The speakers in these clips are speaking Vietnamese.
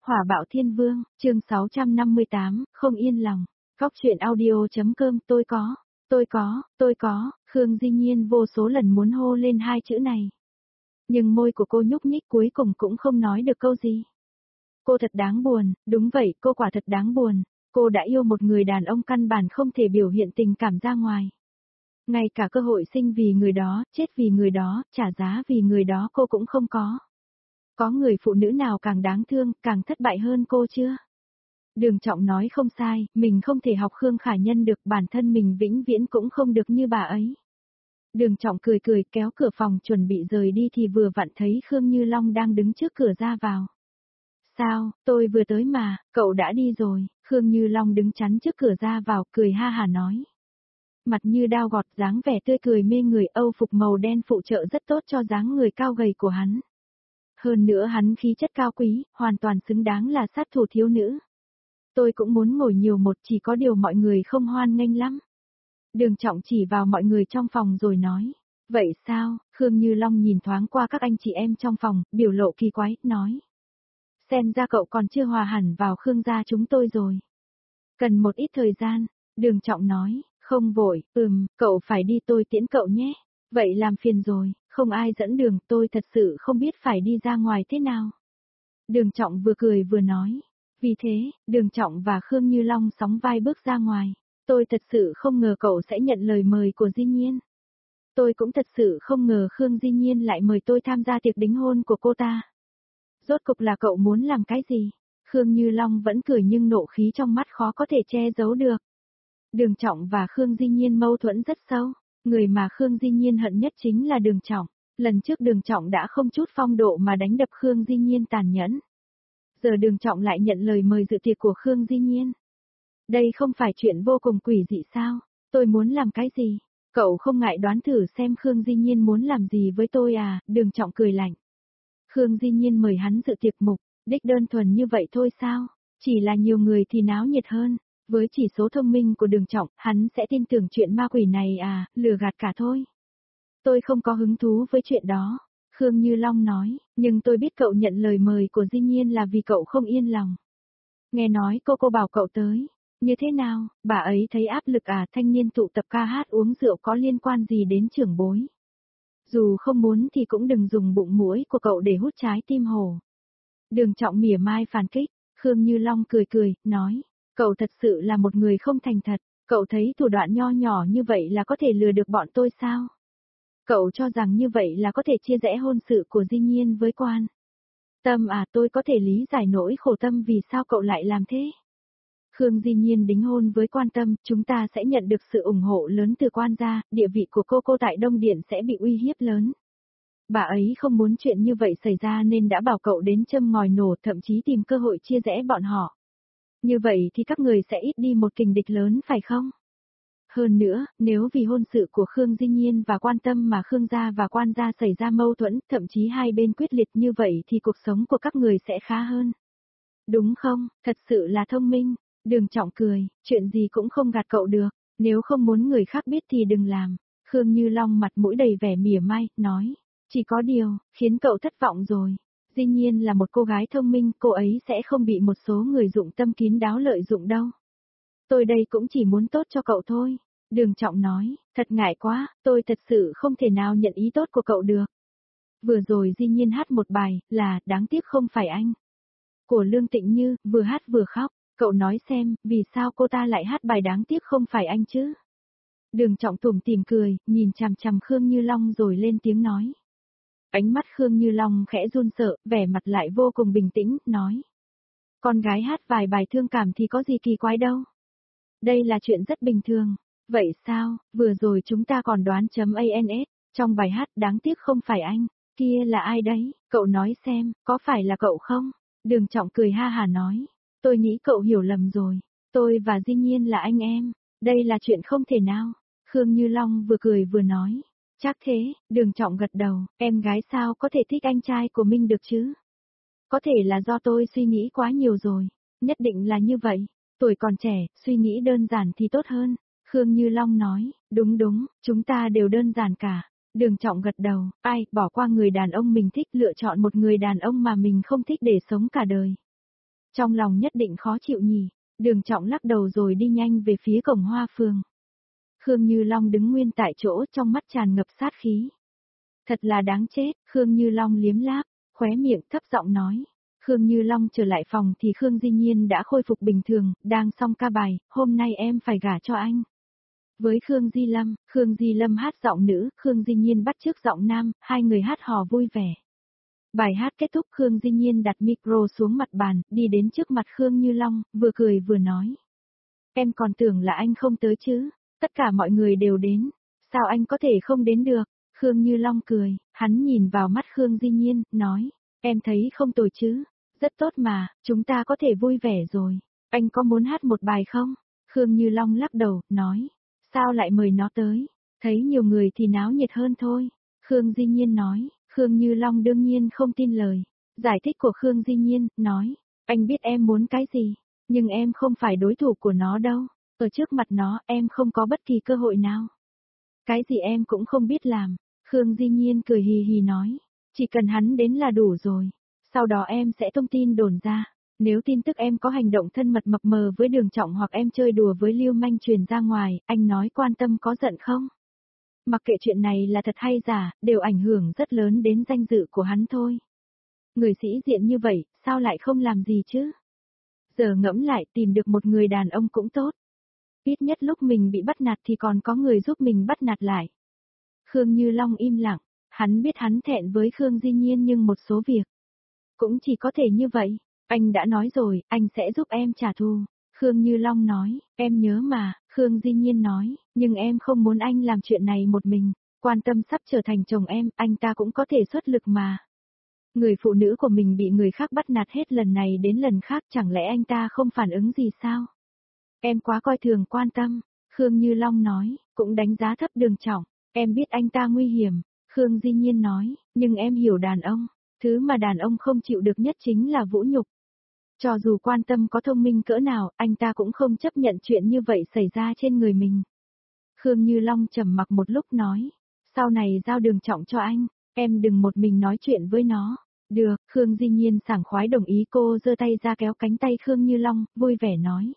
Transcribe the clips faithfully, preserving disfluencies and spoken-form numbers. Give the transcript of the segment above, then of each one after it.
Hỏa bạo thiên vương, chương sáu trăm năm mươi tám, không yên lòng. Góc truyện audio.com tôi có, tôi có, tôi có, Khương Di Nhiên vô số lần muốn hô lên hai chữ này. Nhưng môi của cô nhúc nhích cuối cùng cũng không nói được câu gì. Cô thật đáng buồn, đúng vậy, cô quả thật đáng buồn. Cô đã yêu một người đàn ông căn bản không thể biểu hiện tình cảm ra ngoài. Ngay cả cơ hội sinh vì người đó, chết vì người đó, trả giá vì người đó cô cũng không có. Có người phụ nữ nào càng đáng thương, càng thất bại hơn cô chưa? Đường Trọng nói không sai, mình không thể học Khương Khả Nhân được, bản thân mình vĩnh viễn cũng không được như bà ấy. Đường Trọng cười cười kéo cửa phòng chuẩn bị rời đi thì vừa vặn thấy Khương Như Long đang đứng trước cửa ra vào. Sao, tôi vừa tới mà, cậu đã đi rồi, Khương Như Long đứng chắn trước cửa ra vào, cười ha hà nói. Mặt như đao gọt, dáng vẻ tươi cười mê người, Âu phục màu đen phụ trợ rất tốt cho dáng người cao gầy của hắn. Hơn nữa hắn khí chất cao quý, hoàn toàn xứng đáng là sát thủ thiếu nữ. Tôi cũng muốn ngồi nhiều một, chỉ có điều mọi người không hoan nghênh lắm. Đường Trọng chỉ vào mọi người trong phòng rồi nói. Vậy sao? Khương Như Long nhìn thoáng qua các anh chị em trong phòng, biểu lộ kỳ quái, nói. Xem ra cậu còn chưa hòa hẳn vào Khương gia chúng tôi rồi. Cần một ít thời gian, Đường Trọng nói, không vội, ừm, cậu phải đi tôi tiễn cậu nhé. Vậy làm phiền rồi, không ai dẫn đường, tôi thật sự không biết phải đi ra ngoài thế nào. Đường Trọng vừa cười vừa nói. Vì thế, Đường Trọng và Khương Như Long sóng vai bước ra ngoài. Tôi thật sự không ngờ cậu sẽ nhận lời mời của Di Nhiên. Tôi cũng thật sự không ngờ Khương Di Nhiên lại mời tôi tham gia tiệc đính hôn của cô ta. Rốt cục là cậu muốn làm cái gì? Khương Như Long vẫn cười nhưng nộ khí trong mắt khó có thể che giấu được. Đường Trọng và Khương Di Nhiên mâu thuẫn rất sâu. Người mà Khương Di Nhiên hận nhất chính là Đường Trọng. Lần trước Đường Trọng đã không chút phong độ mà đánh đập Khương Di Nhiên tàn nhẫn. Giờ Đường Trọng lại nhận lời mời dự tiệc của Khương Di Nhiên. Đây không phải chuyện vô cùng quỷ dị sao? Tôi muốn làm cái gì? Cậu không ngại đoán thử xem Khương Di Nhiên muốn làm gì với tôi à? Đường Trọng cười lạnh. Khương Di Nhiên mời hắn dự tiệc mục, đích đơn thuần như vậy thôi sao? Chỉ là nhiều người thì náo nhiệt hơn. Với chỉ số thông minh của Đường Trọng, hắn sẽ tin tưởng chuyện ma quỷ này à, lừa gạt cả thôi. Tôi không có hứng thú với chuyện đó. Khương Như Long nói, nhưng tôi biết cậu nhận lời mời của Di Nhiên là vì cậu không yên lòng. Nghe nói cô cô bảo cậu tới. Như thế nào, bà ấy thấy áp lực à, thanh niên tụ tập ca hát uống rượu có liên quan gì đến trưởng bối. Dù không muốn thì cũng đừng dùng bụng mũi của cậu để hút trái tim hổ. Đường Trọng mỉa mai phản kích, Khương Như Long cười cười, nói, cậu thật sự là một người không thành thật, cậu thấy thủ đoạn nho nhỏ như vậy là có thể lừa được bọn tôi sao? Cậu cho rằng như vậy là có thể chia rẽ hôn sự của Di Nhiên với Quan Tâm à, tôi có thể lý giải nỗi khổ tâm vì sao cậu lại làm thế. Khương Di Nhiên đính hôn với Quan Tâm, chúng ta sẽ nhận được sự ủng hộ lớn từ Quan gia, địa vị của cô cô tại Đông Điện sẽ bị uy hiếp lớn. Bà ấy không muốn chuyện như vậy xảy ra nên đã bảo cậu đến châm ngòi nổ, thậm chí tìm cơ hội chia rẽ bọn họ. Như vậy thì các người sẽ ít đi một kình địch lớn phải không? Hơn nữa, nếu vì hôn sự của Khương Di Nhiên và Quan Tâm mà Khương gia và Quan gia xảy ra mâu thuẫn, thậm chí hai bên quyết liệt như vậy thì cuộc sống của các người sẽ khá hơn. Đúng không, thật sự là thông minh. Đường Trọng cười, chuyện gì cũng không gạt cậu được, nếu không muốn người khác biết thì đừng làm. Khương Như Long mặt mũi đầy vẻ mỉa mai, nói, chỉ có điều, khiến cậu thất vọng rồi. Di Nhiên là một cô gái thông minh, cô ấy sẽ không bị một số người dụng tâm kín đáo lợi dụng đâu. Tôi đây cũng chỉ muốn tốt cho cậu thôi. Đường Trọng nói, thật ngại quá, tôi thật sự không thể nào nhận ý tốt của cậu được. Vừa rồi Di Nhiên hát một bài, là, đáng tiếc không phải anh. Của Lương Tịnh Như, vừa hát vừa khóc, cậu nói xem, vì sao cô ta lại hát bài đáng tiếc không phải anh chứ? Đường Trọng tủm tỉm cười, nhìn chằm chằm Khương Như Long rồi lên tiếng nói. Ánh mắt Khương Như Long khẽ run sợ, vẻ mặt lại vô cùng bình tĩnh, nói. Con gái hát vài bài thương cảm thì có gì kỳ quái đâu. Đây là chuyện rất bình thường. Vậy sao, vừa rồi chúng ta còn đoán chấm ans, trong bài hát đáng tiếc không phải anh, kia là ai đấy, cậu nói xem, có phải là cậu không? Đường Trọng cười ha hà nói, tôi nghĩ cậu hiểu lầm rồi, tôi và Di Nhiên là anh em, đây là chuyện không thể nào. Khương Như Long vừa cười vừa nói, chắc thế, Đường Trọng gật đầu, em gái sao có thể thích anh trai của mình được chứ? Có thể là do tôi suy nghĩ quá nhiều rồi, nhất định là như vậy, tuổi còn trẻ, suy nghĩ đơn giản thì tốt hơn. Khương Như Long nói, đúng đúng, chúng ta đều đơn giản cả. Đường Trọng gật đầu, ai, bỏ qua người đàn ông mình thích, lựa chọn một người đàn ông mà mình không thích để sống cả đời. Trong lòng nhất định khó chịu nhỉ. Đường Trọng lắc đầu rồi đi nhanh về phía cổng Hoa Phường. Khương Như Long đứng nguyên tại chỗ, trong mắt tràn ngập sát khí. Thật là đáng chết, Khương Như Long liếm láp, khóe miệng thấp giọng nói. Khương Như Long trở lại phòng thì Khương Di Nhiên đã khôi phục bình thường, đang xong ca bài, hôm nay em phải gả cho anh. Với Khương Di Lâm, Khương Di Lâm hát giọng nữ, Khương Di Nhiên bắt chước giọng nam, hai người hát hò vui vẻ. Bài hát kết thúc, Khương Di Nhiên đặt micro xuống mặt bàn, đi đến trước mặt Khương Như Long, vừa cười vừa nói. Em còn tưởng là anh không tới chứ, tất cả mọi người đều đến, sao anh có thể không đến được? Khương Như Long cười, hắn nhìn vào mắt Khương Di Nhiên, nói, em thấy không tồi chứ, rất tốt mà, chúng ta có thể vui vẻ rồi, anh có muốn hát một bài không? Khương Như Long lắc đầu, nói, sao lại mời nó tới, thấy nhiều người thì náo nhiệt hơn thôi. Khương Di Nhiên nói, Khương Như Long đương nhiên không tin lời, giải thích của Khương Di Nhiên, nói, anh biết em muốn cái gì, nhưng em không phải đối thủ của nó đâu, ở trước mặt nó em không có bất kỳ cơ hội nào. Cái gì em cũng không biết làm. Khương Di Nhiên cười hì hì nói, chỉ cần hắn đến là đủ rồi, sau đó em sẽ thông tin đồn ra, nếu tin tức em có hành động thân mật mập mờ với Đường Trọng hoặc em chơi đùa với Lưu Manh truyền ra ngoài, anh nói quan tâm có giận không? Mặc kệ chuyện này là thật hay giả, đều ảnh hưởng rất lớn đến danh dự của hắn thôi. Người sĩ diện như vậy, sao lại không làm gì chứ? Giờ ngẫm lại tìm được một người đàn ông cũng tốt. Ít nhất lúc mình bị bắt nạt thì còn có người giúp mình bắt nạt lại. Khương Như Long im lặng, hắn biết hắn thẹn với Khương Di Nhiên nhưng một số việc cũng chỉ có thể như vậy. Anh đã nói rồi, anh sẽ giúp em trả thù. Khương Như Long nói, em nhớ mà. Khương Di Nhiên nói, nhưng em không muốn anh làm chuyện này một mình. Quan Tâm sắp trở thành chồng em, anh ta cũng có thể xuất lực mà. Người phụ nữ của mình bị người khác bắt nạt hết lần này đến lần khác, chẳng lẽ anh ta không phản ứng gì sao? Em quá coi thường Quan Tâm. Khương Như Long nói, cũng đánh giá thấp Đường Trọng. Em biết anh ta nguy hiểm. Khương Di Nhiên nói, nhưng em hiểu đàn ông. Thứ mà đàn ông không chịu được nhất chính là vũ nhục. Cho dù Quan Tâm có thông minh cỡ nào, anh ta cũng không chấp nhận chuyện như vậy xảy ra trên người mình. Khương Như Long trầm mặc một lúc nói, sau này giao Đường Trọng cho anh, em đừng một mình nói chuyện với nó. Được, Khương Di Nhiên sảng khoái đồng ý, cô giơ tay ra kéo cánh tay Khương Như Long, vui vẻ nói.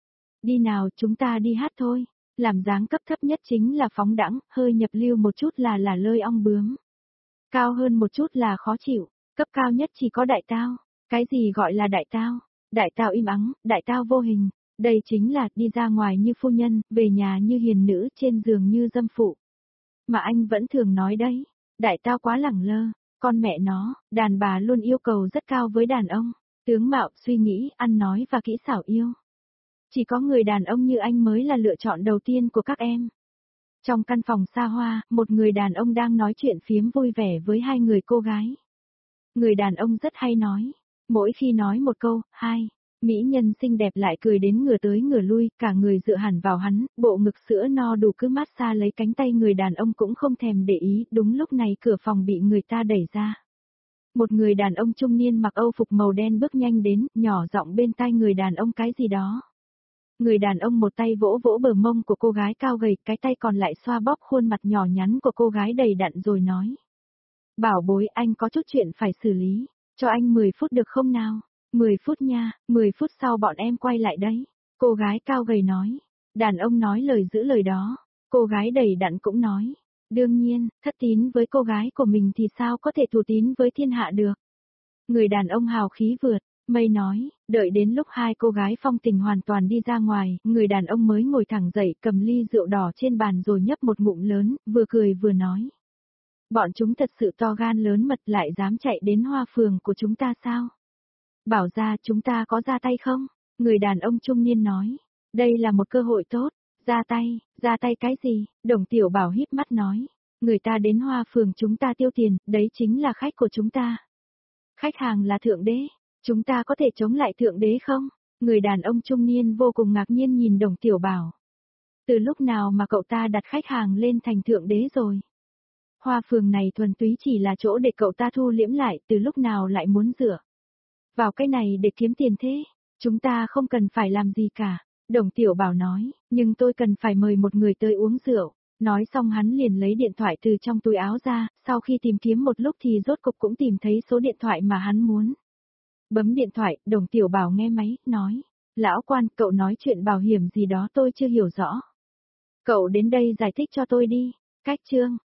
Đi nào, chúng ta đi hát thôi. Làm dáng cấp thấp nhất chính là phóng đãng, hơi nhập lưu một chút là là lơi ong bướm. Cao hơn một chút là khó chịu, cấp cao nhất chỉ có đại tao. Cái gì gọi là đại tao? Đại tao im ắng, đại tao vô hình. Đây chính là đi ra ngoài như phu nhân, về nhà như hiền nữ, trên giường như dâm phụ. Mà anh vẫn thường nói đấy, đại tao quá lẳng lơ, con mẹ nó, đàn bà luôn yêu cầu rất cao với đàn ông. Tướng mạo, suy nghĩ, ăn nói và kỹ xảo yêu. Chỉ có người đàn ông như anh mới là lựa chọn đầu tiên của các em. Trong căn phòng xa hoa, một người đàn ông đang nói chuyện phiếm vui vẻ với hai người cô gái. Người đàn ông rất hay nói. Mỗi khi nói một câu, hai, mỹ nhân xinh đẹp lại cười đến ngửa tới ngửa lui, cả người dựa hẳn vào hắn, bộ ngực sữa no đủ cứ massage lấy cánh tay người đàn ông cũng không thèm để ý. Đúng lúc này cửa phòng bị người ta đẩy ra. Một người đàn ông trung niên mặc âu phục màu đen bước nhanh đến, nhỏ giọng bên tai người đàn ông cái gì đó. Người đàn ông một tay vỗ vỗ bờ mông của cô gái cao gầy, cái tay còn lại xoa bóp khuôn mặt nhỏ nhắn của cô gái đầy đặn rồi nói. Bảo bối, anh có chút chuyện phải xử lý, cho anh mười phút được không nào? mười phút nha, mười phút sau bọn em quay lại đấy. Cô gái cao gầy nói. Đàn ông nói lời giữ lời đó. Cô gái đầy đặn cũng nói. Đương nhiên, thất tín với cô gái của mình thì sao có thể thù tín với thiên hạ được. Người đàn ông hào khí vượt. Mây nói, đợi đến lúc hai cô gái phong tình hoàn toàn đi ra ngoài, người đàn ông mới ngồi thẳng dậy, cầm ly rượu đỏ trên bàn rồi nhấp một ngụm lớn, vừa cười vừa nói. Bọn chúng thật sự to gan lớn mật, lại dám chạy đến Hoa Phường của chúng ta sao? Bảo ra chúng ta có ra tay không? Người đàn ông trung niên nói, đây là một cơ hội tốt, ra tay, ra tay cái gì? Đồng Tiểu Bảo híp mắt nói, người ta đến Hoa Phường chúng ta tiêu tiền, đấy chính là khách của chúng ta. Khách hàng là thượng đế. Chúng ta có thể chống lại thượng đế không? Người đàn ông trung niên vô cùng ngạc nhiên nhìn Đồng Tiểu Bảo. Từ lúc nào mà cậu ta đặt khách hàng lên thành thượng đế rồi? Hoa Phường này thuần túy chỉ là chỗ để cậu ta thu liễm lại, từ lúc nào lại muốn dựa vào cái này để kiếm tiền thế? Chúng ta không cần phải làm gì cả. Đồng Tiểu Bảo nói, nhưng tôi cần phải mời một người tới uống rượu. Nói xong hắn liền lấy điện thoại từ trong túi áo ra, sau khi tìm kiếm một lúc thì rốt cục cũng tìm thấy số điện thoại mà hắn muốn. Bấm điện thoại, Đồng Tiểu Bảo nghe máy, nói. Lão quan, cậu nói chuyện bảo hiểm gì đó tôi chưa hiểu rõ. Cậu đến đây giải thích cho tôi đi. Cách chương.